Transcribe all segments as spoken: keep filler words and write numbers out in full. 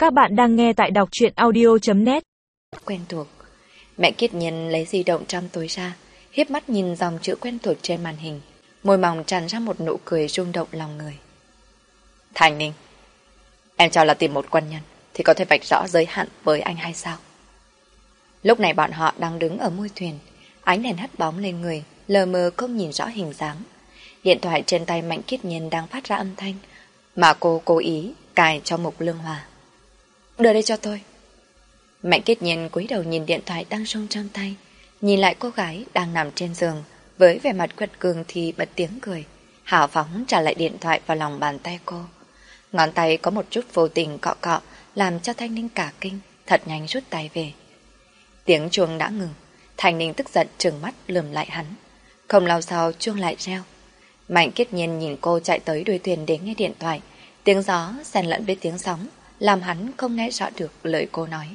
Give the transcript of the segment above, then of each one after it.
Các bạn đang nghe tại đọc truyện audio chấm net. Quen thuộc. Mẹ Kiết Nhiên lấy di động trong túi ra, hiếp mắt nhìn dòng chữ quen thuộc trên màn hình, môi mỏng tràn ra một nụ cười rung động lòng người. Thành Ninh, em cho là tìm một quân nhân thì có thể vạch rõ giới hạn với anh hay sao? Lúc này bọn họ đang đứng ở mui thuyền, ánh đèn hắt bóng lên người, lờ mờ không nhìn rõ hình dáng. Điện thoại trên tay Mạnh Kiết Nhiên đang phát ra âm thanh, mà cô cố ý cài cho Mục Lương Hòa. Đưa đây cho tôi. Mạnh Kiết Nhiên cúi đầu nhìn điện thoại đang rung trong tay, nhìn lại cô gái đang nằm trên giường, với vẻ mặt quật cường thì bật tiếng cười, hào phóng trả lại điện thoại vào lòng bàn tay cô. Ngón tay có một chút vô tình cọ cọ, làm cho Thanh Ninh cả kinh, thật nhanh rút tay về. Tiếng chuông đã ngừng, Thanh Ninh tức giận trừng mắt lườm lại hắn. Không lâu sau chuông lại reo. Mạnh Kiết Nhiên nhìn cô chạy tới đuôi thuyền để nghe điện thoại, tiếng gió xen lẫn với tiếng sóng, làm hắn không nghe rõ được lời cô nói.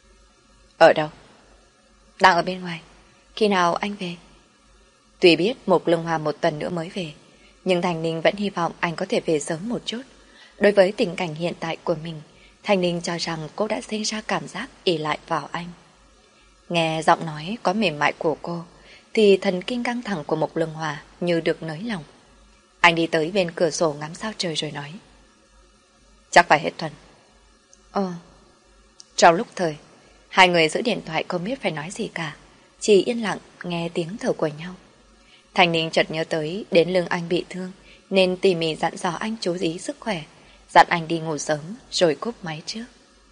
Ở đâu? Đang ở bên ngoài. Khi nào anh về? Tuy biết Mục Lương Hòa một tuần nữa mới về, nhưng Thanh Ninh vẫn hy vọng anh có thể về sớm một chút. Đối với tình cảnh hiện tại của mình, Thanh Ninh cho rằng cô đã sinh ra cảm giác ỷ lại vào anh. Nghe giọng nói có mềm mại của cô, thì thần kinh căng thẳng của Mục Lương Hòa như được nới lỏng. Anh đi tới bên cửa sổ ngắm sao trời rồi nói. Chắc phải hết tuần. Ồ. Trong lúc thời, hai người giữ điện thoại không biết phải nói gì cả, chỉ yên lặng nghe tiếng thở của nhau. Thanh Ninh chợt nhớ tới đến lưng anh bị thương, nên tỉ mỉ dặn dò anh chú ý sức khỏe, dặn anh đi ngủ sớm rồi cúp máy trước.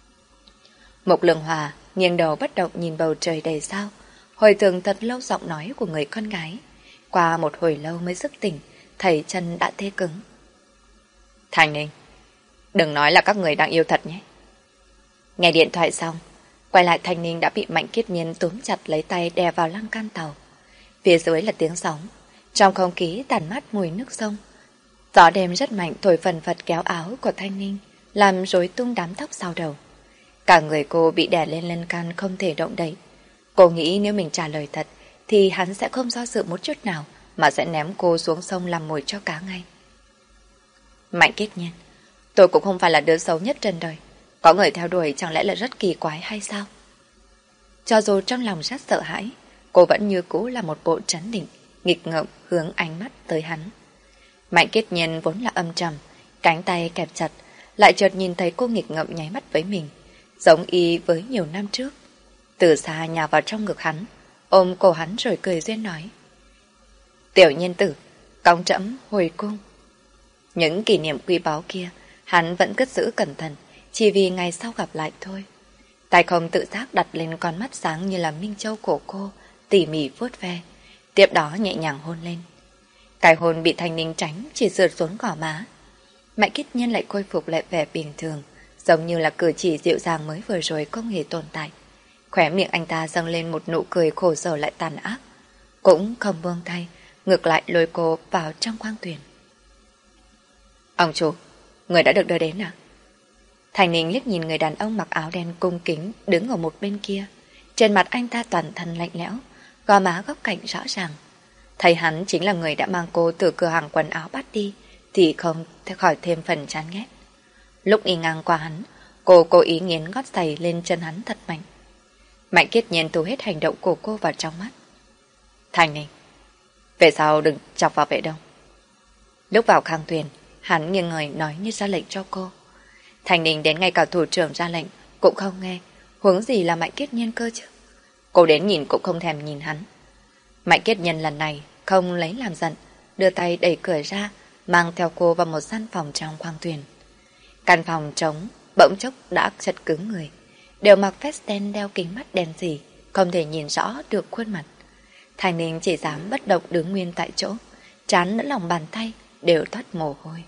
Mục Lương Hòa nghiêng đầu bất động nhìn bầu trời đầy sao, hồi tưởng thật lâu giọng nói của người con gái. Qua một hồi lâu mới thức tỉnh, thấy chân đã tê cứng. Thanh Ninh, đừng nói là các người đang yêu thật nhé. Nghe điện thoại xong, quay lại Thanh Ninh đã bị Mạnh Kiết Nhiên túm chặt lấy tay đè vào lan can tàu. Phía dưới là tiếng sóng, trong không khí tàn mát mùi nước sông. Gió đêm rất mạnh thổi phần phật kéo áo của Thanh Ninh, làm rối tung đám tóc sau đầu. Cả người cô bị đè lên lan can không thể động đậy. Cô nghĩ nếu mình trả lời thật thì hắn sẽ không do dự một chút nào, mà sẽ ném cô xuống sông làm mồi cho cá ngay. Mạnh Kiết Nhiên, tôi cũng không phải là đứa xấu nhất trên đời. Có người theo đuổi chẳng lẽ là rất kỳ quái hay sao? Cho dù trong lòng rất sợ hãi, cô vẫn như cũ là một bộ trấn định, nghịch ngợm hướng ánh mắt tới hắn. Mạnh Kiết Nhiên vốn là âm trầm, cánh tay kẹp chặt, lại chợt nhìn thấy cô nghịch ngợm nháy mắt với mình, giống y với nhiều năm trước. Từ xa nhào vào trong ngực hắn, ôm cổ hắn rồi cười duyên nói. Tiểu Nhiên tử, cong trẫm hồi cung. Những kỷ niệm quý báu kia, hắn vẫn cất giữ cẩn thận, chỉ vì ngày sau gặp lại thôi. Tay không tự giác đặt lên con mắt sáng như là minh châu của cô, tỉ mỉ vuốt ve, tiếp đó nhẹ nhàng hôn lên. Cái hôn bị Thanh Ninh tránh chỉ sượt xuống gò má. Mạnh Kiết Nhiên lại khôi phục lại vẻ bình thường, giống như là cử chỉ dịu dàng mới vừa rồi không hề tồn tại. Khóe miệng anh ta dâng lên một nụ cười khổ sở lại tàn ác, cũng không buông tay, ngược lại lôi cô vào trong khoang thuyền. Ông chủ, người đã được đưa đến à? Thành Ninh liếc nhìn người đàn ông mặc áo đen cung kính đứng ở một bên kia. Trên mặt anh ta toàn thân lạnh lẽo, gò má góc cạnh rõ ràng. Thấy hắn chính là người đã mang cô từ cửa hàng quần áo bắt đi, thì không khỏi thêm phần chán ghét. Lúc đi ngang qua hắn, cô cố ý nghiến gót giày lên chân hắn thật mạnh. Mạnh Kiết Nhiên thu hết hành động của cô vào trong mắt. Thành Ninh, về sau đừng chọc vào vệ đông. Lúc vào khoang thuyền, hắn nghiêng người nói như ra lệnh cho cô. Thành Ninh đến ngay cả thủ trưởng ra lệnh cũng không nghe, huống gì là Mạnh Kiết Nhiên cơ chứ. Cô đến nhìn cũng không thèm nhìn hắn. Mạnh Kiết Nhiên lần này không lấy làm giận, đưa tay đẩy cửa ra, mang theo cô vào một gian phòng trong khoang thuyền. Căn phòng trống, bỗng chốc đã chật cứng người, đều mặc vest đen đeo kính mắt đen sì, không thể nhìn rõ được khuôn mặt. Thành Ninh chỉ dám bất động đứng nguyên tại chỗ, trán lẫn lòng bàn tay đều toát mồ hôi.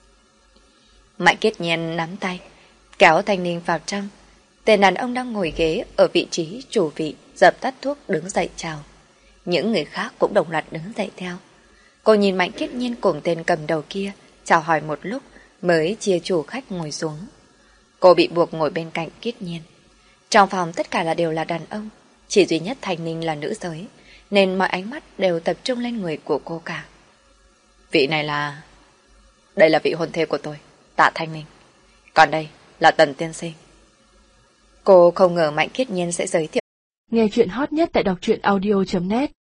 Mạnh Kiết Nhiên nắm tay, kéo Thanh Ninh vào trong. Tên đàn ông đang ngồi ghế ở vị trí chủ vị dập tắt thuốc đứng dậy chào. Những người khác cũng đồng loạt đứng dậy theo. Cô nhìn Mạnh Kiết Nhiên cùng tên cầm đầu kia chào hỏi một lúc mới chia chủ khách ngồi xuống. Cô bị buộc ngồi bên cạnh Kiết Nhiên. Trong phòng tất cả là đều là đàn ông, chỉ duy nhất Thanh Ninh là nữ giới, nên mọi ánh mắt đều tập trung lên người của cô cả. Vị này là... Đây là vị hôn thê của tôi, Tạ Thanh Ninh. Còn đây là Tần tiên sinh, Cô không ngờ Mạnh Khiết Nhiên sẽ giới thiệu. Nghe chuyện hot nhất tại đọc truyện audio chấm net